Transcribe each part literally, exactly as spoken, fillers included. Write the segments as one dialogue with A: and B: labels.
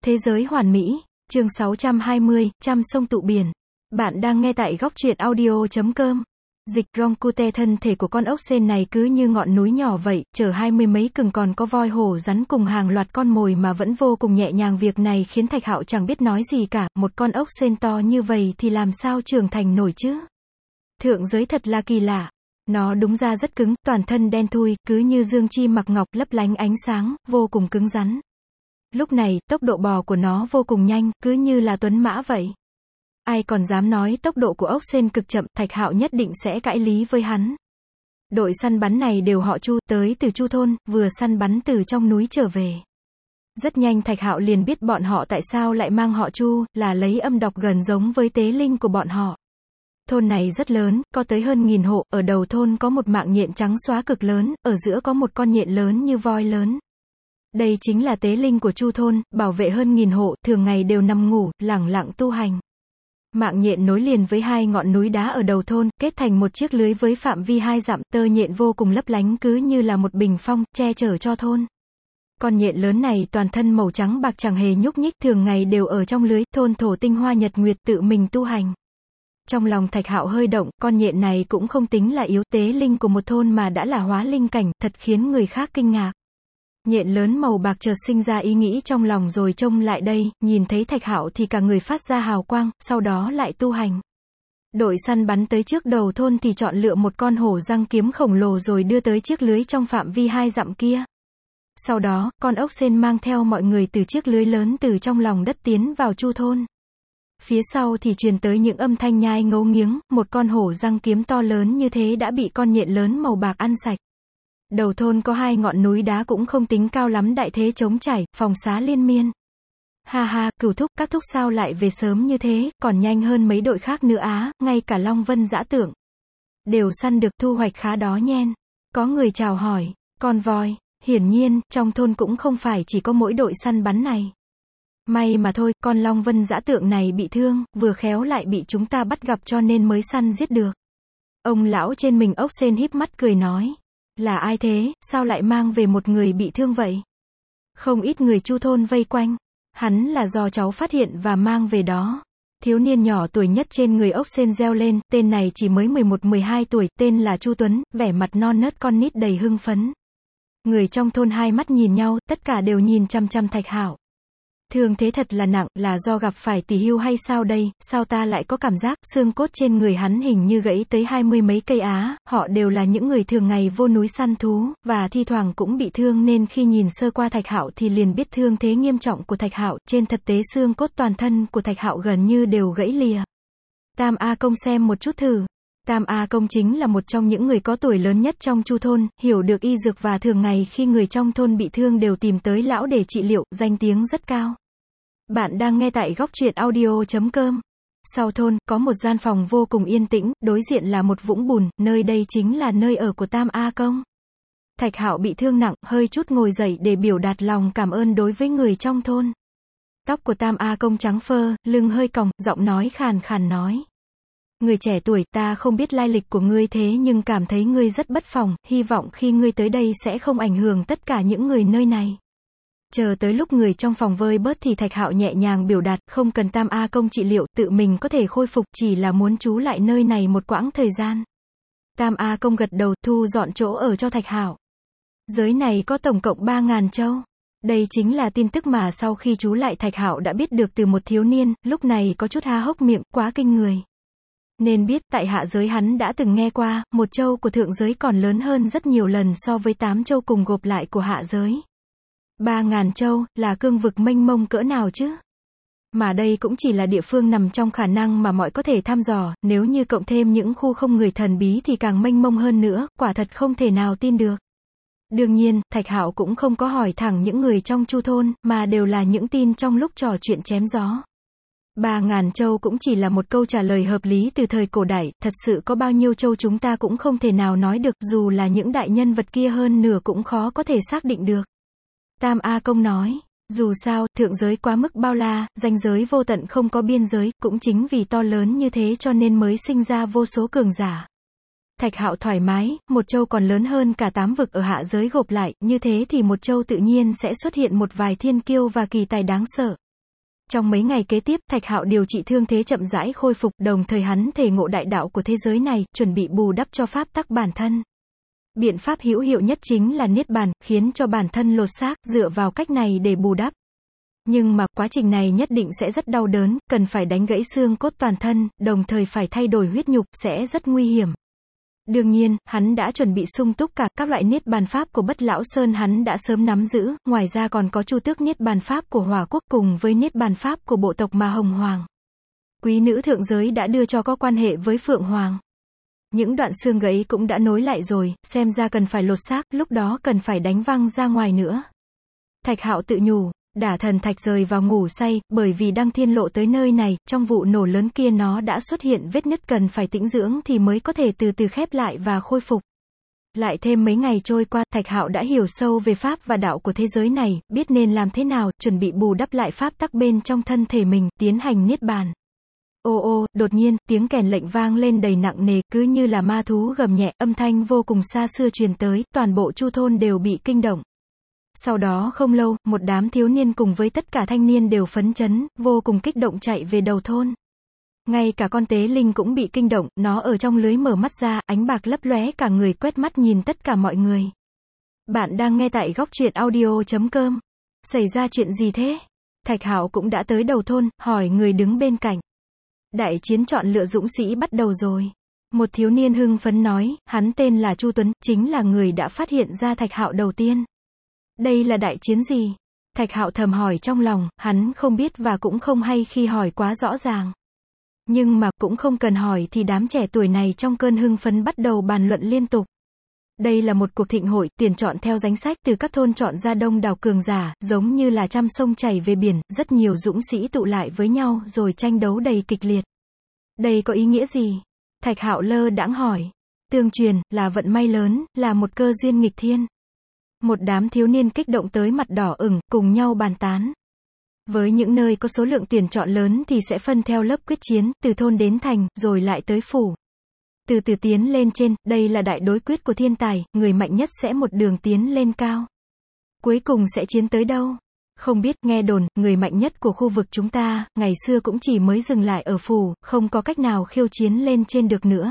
A: Thế giới hoàn mỹ, chương sáu trăm hai mươi, trăm sông tụ biển. Bạn đang nghe tại góc truyện audio chấm com. Dịch Roncute. Thân thể của con ốc sên này cứ như ngọn núi nhỏ vậy, chở hai mươi mấy cừng còn có voi hổ rắn cùng hàng loạt con mồi mà vẫn vô cùng nhẹ nhàng. Việc này khiến Thạch Hạo chẳng biết nói gì cả, một con ốc sên to như vậy thì làm sao trưởng thành nổi chứ? Thượng giới thật là kỳ lạ. Nó đúng ra rất cứng, toàn thân đen thui, cứ như dương chi mặc ngọc, lấp lánh ánh sáng, vô cùng cứng rắn. Lúc này, tốc độ bò của nó vô cùng nhanh, cứ như là tuấn mã vậy. Ai còn dám nói tốc độ của ốc sên cực chậm, Thạch Hạo nhất định sẽ cãi lý với hắn. Đội săn bắn này đều họ Chu, tới từ Chu thôn, vừa săn bắn từ trong núi trở về. Rất nhanh Thạch Hạo liền biết bọn họ tại sao lại mang họ Chu, là lấy âm đọc gần giống với tế linh của bọn họ. Thôn này rất lớn, có tới hơn nghìn hộ, ở đầu thôn có một mạng nhện trắng xóa cực lớn, ở giữa có một con nhện lớn như voi lớn. Đây chính là tế linh của Chu thôn, bảo vệ hơn nghìn hộ, thường ngày đều nằm ngủ, lẳng lặng tu hành. Mạng nhện nối liền với hai ngọn núi đá ở đầu thôn, kết thành một chiếc lưới với phạm vi hai dặm, tơ nhện vô cùng lấp lánh cứ như là một bình phong, che chở cho thôn. Con nhện lớn này toàn thân màu trắng bạc chẳng hề nhúc nhích, thường ngày đều ở trong lưới, thôn thổ tinh hoa nhật nguyệt tự mình tu hành. Trong lòng Thạch Hạo hơi động, con nhện này cũng không tính là yếu, tế linh của một thôn mà đã là hóa linh cảnh, thật khiến người khác kinh ngạc. Nhện lớn màu bạc chợt sinh ra ý nghĩ trong lòng rồi trông lại đây, nhìn thấy Thạch Hạo thì cả người phát ra hào quang, sau đó lại tu hành. Đội săn bắn tới trước đầu thôn thì chọn lựa một con hổ răng kiếm khổng lồ rồi đưa tới chiếc lưới trong phạm vi hai dặm kia. Sau đó, con ốc sên mang theo mọi người từ chiếc lưới lớn từ trong lòng đất tiến vào Chu thôn. Phía sau thì truyền tới những âm thanh nhai ngấu nghiếng, một con hổ răng kiếm to lớn như thế đã bị con nhện lớn màu bạc ăn sạch. Đầu thôn có hai ngọn núi đá cũng không tính cao lắm, đại thế trống trải, phòng xá liên miên. Ha ha, Cửu thúc, các thúc sao lại về sớm như thế, còn nhanh hơn mấy đội khác nữa á, ngay cả Long Vân Dã Tượng đều săn được, thu hoạch khá đó nhen. Có người chào hỏi, con voi, hiển nhiên, trong thôn cũng không phải chỉ có mỗi đội săn bắn này. May mà thôi, con Long Vân Dã Tượng này bị thương, vừa khéo lại bị chúng ta bắt gặp cho nên mới săn giết được. Ông lão trên mình ốc sên híp mắt cười nói. Là ai thế, sao lại mang về một người bị thương vậy? Không ít người Chu thôn vây quanh. Hắn là do cháu phát hiện và mang về đó. Thiếu niên nhỏ tuổi nhất trên người ốc sên reo lên, tên này chỉ mới mười một mười hai tuổi, tên là Chu Tuấn, vẻ mặt non nớt con nít đầy hưng phấn. Người trong thôn hai mắt nhìn nhau, tất cả đều nhìn chăm chăm Thạch Hạo. Thương thế thật là nặng, là do gặp phải tỷ hưu hay sao đây, sao ta lại có cảm giác, xương cốt trên người hắn hình như gãy tới hai mươi mấy cây á, họ đều là những người thường ngày vô núi săn thú, và thi thoảng cũng bị thương nên khi nhìn sơ qua Thạch Hạo thì liền biết thương thế nghiêm trọng của Thạch Hạo, trên thực tế xương cốt toàn thân của Thạch Hạo gần như đều gãy lìa. Tam A Công xem một chút thử. Tam A Công chính là một trong những người có tuổi lớn nhất trong Chu thôn, hiểu được y dược và thường ngày khi người trong thôn bị thương đều tìm tới lão để trị liệu, danh tiếng rất cao. Bạn đang nghe tại góc truyện audio chấm com. Sau thôn, có một gian phòng vô cùng yên tĩnh, đối diện là một vũng bùn, nơi đây chính là nơi ở của Tam A Công. Thạch Hạo bị thương nặng, hơi chút ngồi dậy để biểu đạt lòng cảm ơn đối với người trong thôn. Tóc của Tam A Công trắng phơ, lưng hơi còng, giọng nói khàn khàn nói. Người trẻ tuổi, ta không biết lai lịch của ngươi thế nhưng cảm thấy ngươi rất bất phàm, hy vọng khi ngươi tới đây sẽ không ảnh hưởng tất cả những người nơi này. Chờ tới lúc người trong phòng vơi bớt thì Thạch Hạo nhẹ nhàng biểu đạt, không cần Tam A Công trị liệu, tự mình có thể khôi phục, chỉ là muốn trú lại nơi này một quãng thời gian. Tam A Công gật đầu, thu dọn chỗ ở cho Thạch Hạo. Giới này có tổng cộng ba ngàn châu. Đây chính là tin tức mà sau khi trú lại Thạch Hạo đã biết được từ một thiếu niên, lúc này có chút há hốc miệng, quá kinh người. Nên biết, tại hạ giới hắn đã từng nghe qua, một châu của thượng giới còn lớn hơn rất nhiều lần so với tám châu cùng gộp lại của hạ giới. Ba ngàn châu, là cương vực mênh mông cỡ nào chứ? Mà đây cũng chỉ là địa phương nằm trong khả năng mà mọi có thể thăm dò, nếu như cộng thêm những khu không người thần bí thì càng mênh mông hơn nữa, quả thật không thể nào tin được. Đương nhiên, Thạch Hạo cũng không có hỏi thẳng những người trong Chu thôn, mà đều là những tin trong lúc trò chuyện chém gió. Ba ngàn châu cũng chỉ là một câu trả lời hợp lý từ thời cổ đại, thật sự có bao nhiêu châu chúng ta cũng không thể nào nói được, dù là những đại nhân vật kia hơn nửa cũng khó có thể xác định được. Tam A Công nói, dù sao, thượng giới quá mức bao la, ranh giới vô tận không có biên giới, cũng chính vì to lớn như thế cho nên mới sinh ra vô số cường giả. Thạch Hạo thoải mái, một châu còn lớn hơn cả tám vực ở hạ giới gộp lại, như thế thì một châu tự nhiên sẽ xuất hiện một vài thiên kiêu và kỳ tài đáng sợ. Trong mấy ngày kế tiếp, Thạch Hạo điều trị thương thế chậm rãi khôi phục, đồng thời hắn thể ngộ đại đạo của thế giới này, chuẩn bị bù đắp cho pháp tắc bản thân. Biện pháp hữu hiệu nhất chính là niết bàn, khiến cho bản thân lột xác, dựa vào cách này để bù đắp. Nhưng mà, quá trình này nhất định sẽ rất đau đớn, cần phải đánh gãy xương cốt toàn thân, đồng thời phải thay đổi huyết nhục, sẽ rất nguy hiểm. Đương nhiên, hắn đã chuẩn bị sung túc cả các loại niết bàn pháp của Bất Lão Sơn hắn đã sớm nắm giữ, ngoài ra còn có Chu Tước niết bàn pháp của Hỏa Quốc cùng với niết bàn pháp của bộ tộc Ma Hồng Hoàng. Quý nữ thượng giới đã đưa cho có quan hệ với Phượng Hoàng. Những đoạn xương gãy cũng đã nối lại rồi, xem ra cần phải lột xác, lúc đó cần phải đánh văng ra ngoài nữa. Thạch Hạo tự nhủ, Đả Thần Thạch rời vào ngủ say, bởi vì Đăng Thiên Lộ tới nơi này, trong vụ nổ lớn kia nó đã xuất hiện vết nứt cần phải tĩnh dưỡng thì mới có thể từ từ khép lại và khôi phục. Lại thêm mấy ngày trôi qua, Thạch Hạo đã hiểu sâu về pháp và đạo của thế giới này, biết nên làm thế nào, chuẩn bị bù đắp lại pháp tắc bên trong thân thể mình, tiến hành niết bàn. Ô ô, đột nhiên, tiếng kèn lệnh vang lên đầy nặng nề, cứ như là ma thú gầm nhẹ, âm thanh vô cùng xa xưa truyền tới, toàn bộ Chu thôn đều bị kinh động. Sau đó không lâu, một đám thiếu niên cùng với tất cả thanh niên đều phấn chấn, vô cùng kích động chạy về đầu thôn. Ngay cả con tế linh cũng bị kinh động, nó ở trong lưới mở mắt ra, ánh bạc lấp lóe cả người quét mắt nhìn tất cả mọi người. Bạn đang nghe tại góc truyện audio chấm com. Xảy ra chuyện gì thế? Thạch Hạo cũng đã tới đầu thôn, hỏi người đứng bên cạnh. Đại chiến chọn lựa dũng sĩ bắt đầu rồi. Một thiếu niên hưng phấn nói, hắn tên là Chu Tuấn, chính là người đã phát hiện ra Thạch Hạo đầu tiên. Đây là đại chiến gì? Thạch Hạo thầm hỏi trong lòng, hắn không biết và cũng không hay khi hỏi quá rõ ràng. Nhưng mà, cũng không cần hỏi thì đám trẻ tuổi này trong cơn hưng phấn bắt đầu bàn luận liên tục. Đây là một cuộc thịnh hội, tuyển chọn theo danh sách từ các thôn chọn ra đông đảo cường giả, giống như là trăm sông chảy về biển, rất nhiều dũng sĩ tụ lại với nhau rồi tranh đấu đầy kịch liệt. Đây có ý nghĩa gì? Thạch Hạo lơ đãng hỏi. Tương truyền, là vận may lớn, là một cơ duyên nghịch thiên. Một đám thiếu niên kích động tới mặt đỏ ửng, cùng nhau bàn tán. Với những nơi có số lượng tuyển chọn lớn thì sẽ phân theo lớp quyết chiến, từ thôn đến thành, rồi lại tới phủ. Từ từ tiến lên trên, đây là đại đối quyết của thiên tài, người mạnh nhất sẽ một đường tiến lên cao. Cuối cùng sẽ chiến tới đâu? Không biết, nghe đồn, người mạnh nhất của khu vực chúng ta, ngày xưa cũng chỉ mới dừng lại ở phủ, không có cách nào khiêu chiến lên trên được nữa.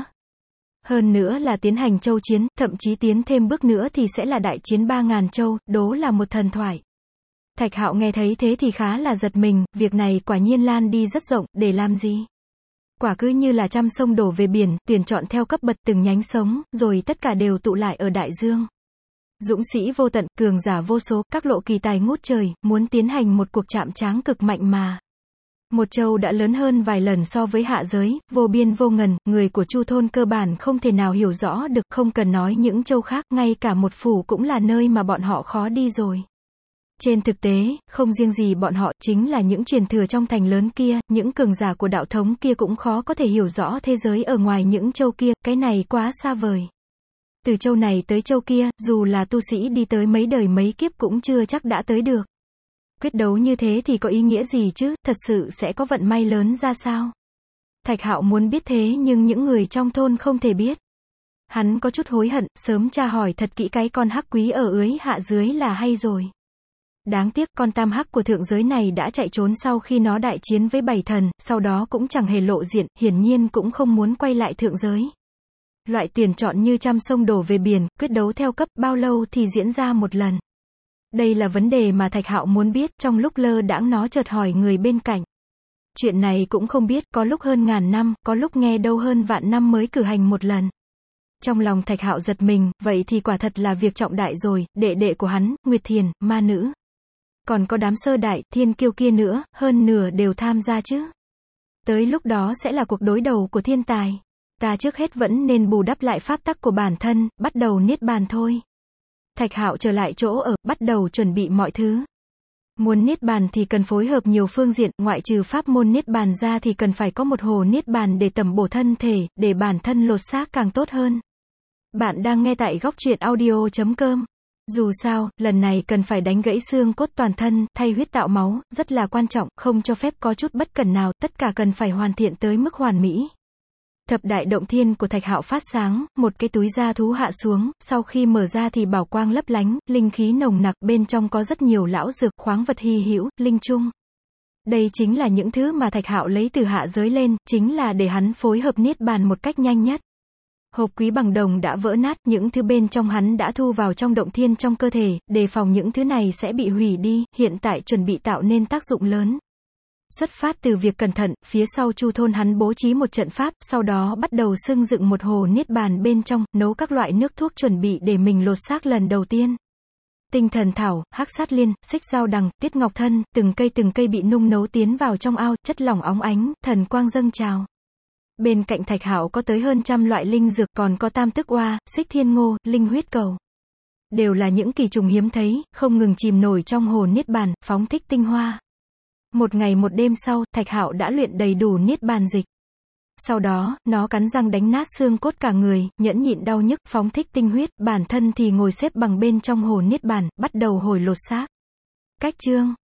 A: Hơn nữa là tiến hành châu chiến, thậm chí tiến thêm bước nữa thì sẽ là đại chiến ba ngàn châu, đố là một thần thoại. Thạch Hạo nghe thấy thế thì khá là giật mình, việc này quả nhiên lan đi rất rộng, để làm gì? Quả cứ như là trăm sông đổ về biển, tuyển chọn theo cấp bậc từng nhánh sống, rồi tất cả đều tụ lại ở đại dương. Dũng sĩ vô tận, cường giả vô số, các lộ kỳ tài ngút trời, muốn tiến hành một cuộc chạm tráng cực mạnh mà. Một châu đã lớn hơn vài lần so với hạ giới, vô biên vô ngần, người của Chu thôn cơ bản không thể nào hiểu rõ được, không cần nói những châu khác, ngay cả một phủ cũng là nơi mà bọn họ khó đi rồi. Trên thực tế, không riêng gì bọn họ, chính là những truyền thừa trong thành lớn kia, những cường giả của đạo thống kia cũng khó có thể hiểu rõ thế giới ở ngoài những châu kia, cái này quá xa vời. Từ châu này tới châu kia, dù là tu sĩ đi tới mấy đời mấy kiếp cũng chưa chắc đã tới được. Quyết đấu như thế thì có ý nghĩa gì chứ, thật sự sẽ có vận may lớn ra sao? Thạch Hạo muốn biết thế nhưng những người trong thôn không thể biết. Hắn có chút hối hận, sớm tra hỏi thật kỹ cái con hắc quý ở ưới hạ dưới là hay rồi. Đáng tiếc con tam hắc của thượng giới này đã chạy trốn sau khi nó đại chiến với bảy thần, sau đó cũng chẳng hề lộ diện, hiển nhiên cũng không muốn quay lại thượng giới. Loại tuyển chọn như trăm sông đổ về biển, quyết đấu theo cấp, bao lâu thì diễn ra một lần? Đây là vấn đề mà Thạch Hạo muốn biết, trong lúc lơ đãng nó chợt hỏi người bên cạnh. Chuyện này cũng không biết, có lúc hơn ngàn năm, có lúc nghe đâu hơn vạn năm mới cử hành một lần. Trong lòng Thạch Hạo giật mình, vậy thì quả thật là việc trọng đại rồi, đệ đệ của hắn, Nguyệt Thiền, ma nữ. Còn có đám sơ đại, thiên kiêu kia nữa, hơn nửa đều tham gia chứ. Tới lúc đó sẽ là cuộc đối đầu của thiên tài. Ta trước hết vẫn nên bù đắp lại pháp tắc của bản thân, bắt đầu niết bàn thôi. Thạch Hạo trở lại chỗ ở, bắt đầu chuẩn bị mọi thứ. Muốn niết bàn thì cần phối hợp nhiều phương diện, ngoại trừ pháp môn niết bàn ra thì cần phải có một hồ niết bàn để tẩm bổ thân thể, để bản thân lột xác càng tốt hơn. Bạn đang nghe tại góc truyện audio chấm com. Dù sao, lần này cần phải đánh gãy xương cốt toàn thân, thay huyết tạo máu, rất là quan trọng, không cho phép có chút bất cẩn nào, tất cả cần phải hoàn thiện tới mức hoàn mỹ. Thập đại động thiên của Thạch Hạo phát sáng, một cái túi da thú hạ xuống, sau khi mở ra thì bảo quang lấp lánh, linh khí nồng nặc, bên trong có rất nhiều lão dược, khoáng vật hy hữu, linh trung. Đây chính là những thứ mà Thạch Hạo lấy từ hạ giới lên, chính là để hắn phối hợp niết bàn một cách nhanh nhất. Hộp quý bằng đồng đã vỡ nát, những thứ bên trong hắn đã thu vào trong động thiên trong cơ thể, đề phòng những thứ này sẽ bị hủy đi, hiện tại chuẩn bị tạo nên tác dụng lớn. Xuất phát từ việc cẩn thận, phía sau Chu thôn hắn bố trí một trận pháp, sau đó bắt đầu xưng dựng một hồ niết bàn bên trong, nấu các loại nước thuốc chuẩn bị để mình lột xác lần đầu tiên. Tinh thần thảo, hắc sát liên, xích dao đằng, tiết ngọc thân, từng cây từng cây bị nung nấu tiến vào trong ao, chất lỏng óng ánh, thần quang dâng trào. Bên cạnh Thạch Hạo có tới hơn trăm loại linh dược, còn có tam tức oa, xích thiên ngô, linh huyết cầu. Đều là những kỳ trùng hiếm thấy, không ngừng chìm nổi trong hồ niết bàn, phóng thích tinh hoa. Một ngày một đêm sau, Thạch Hạo đã luyện đầy đủ niết bàn dịch. Sau đó, nó cắn răng đánh nát xương cốt cả người, nhẫn nhịn đau nhức, phóng thích tinh huyết, bản thân thì ngồi xếp bằng bên trong hồ niết bàn, bắt đầu hồi lột xác. Cách chương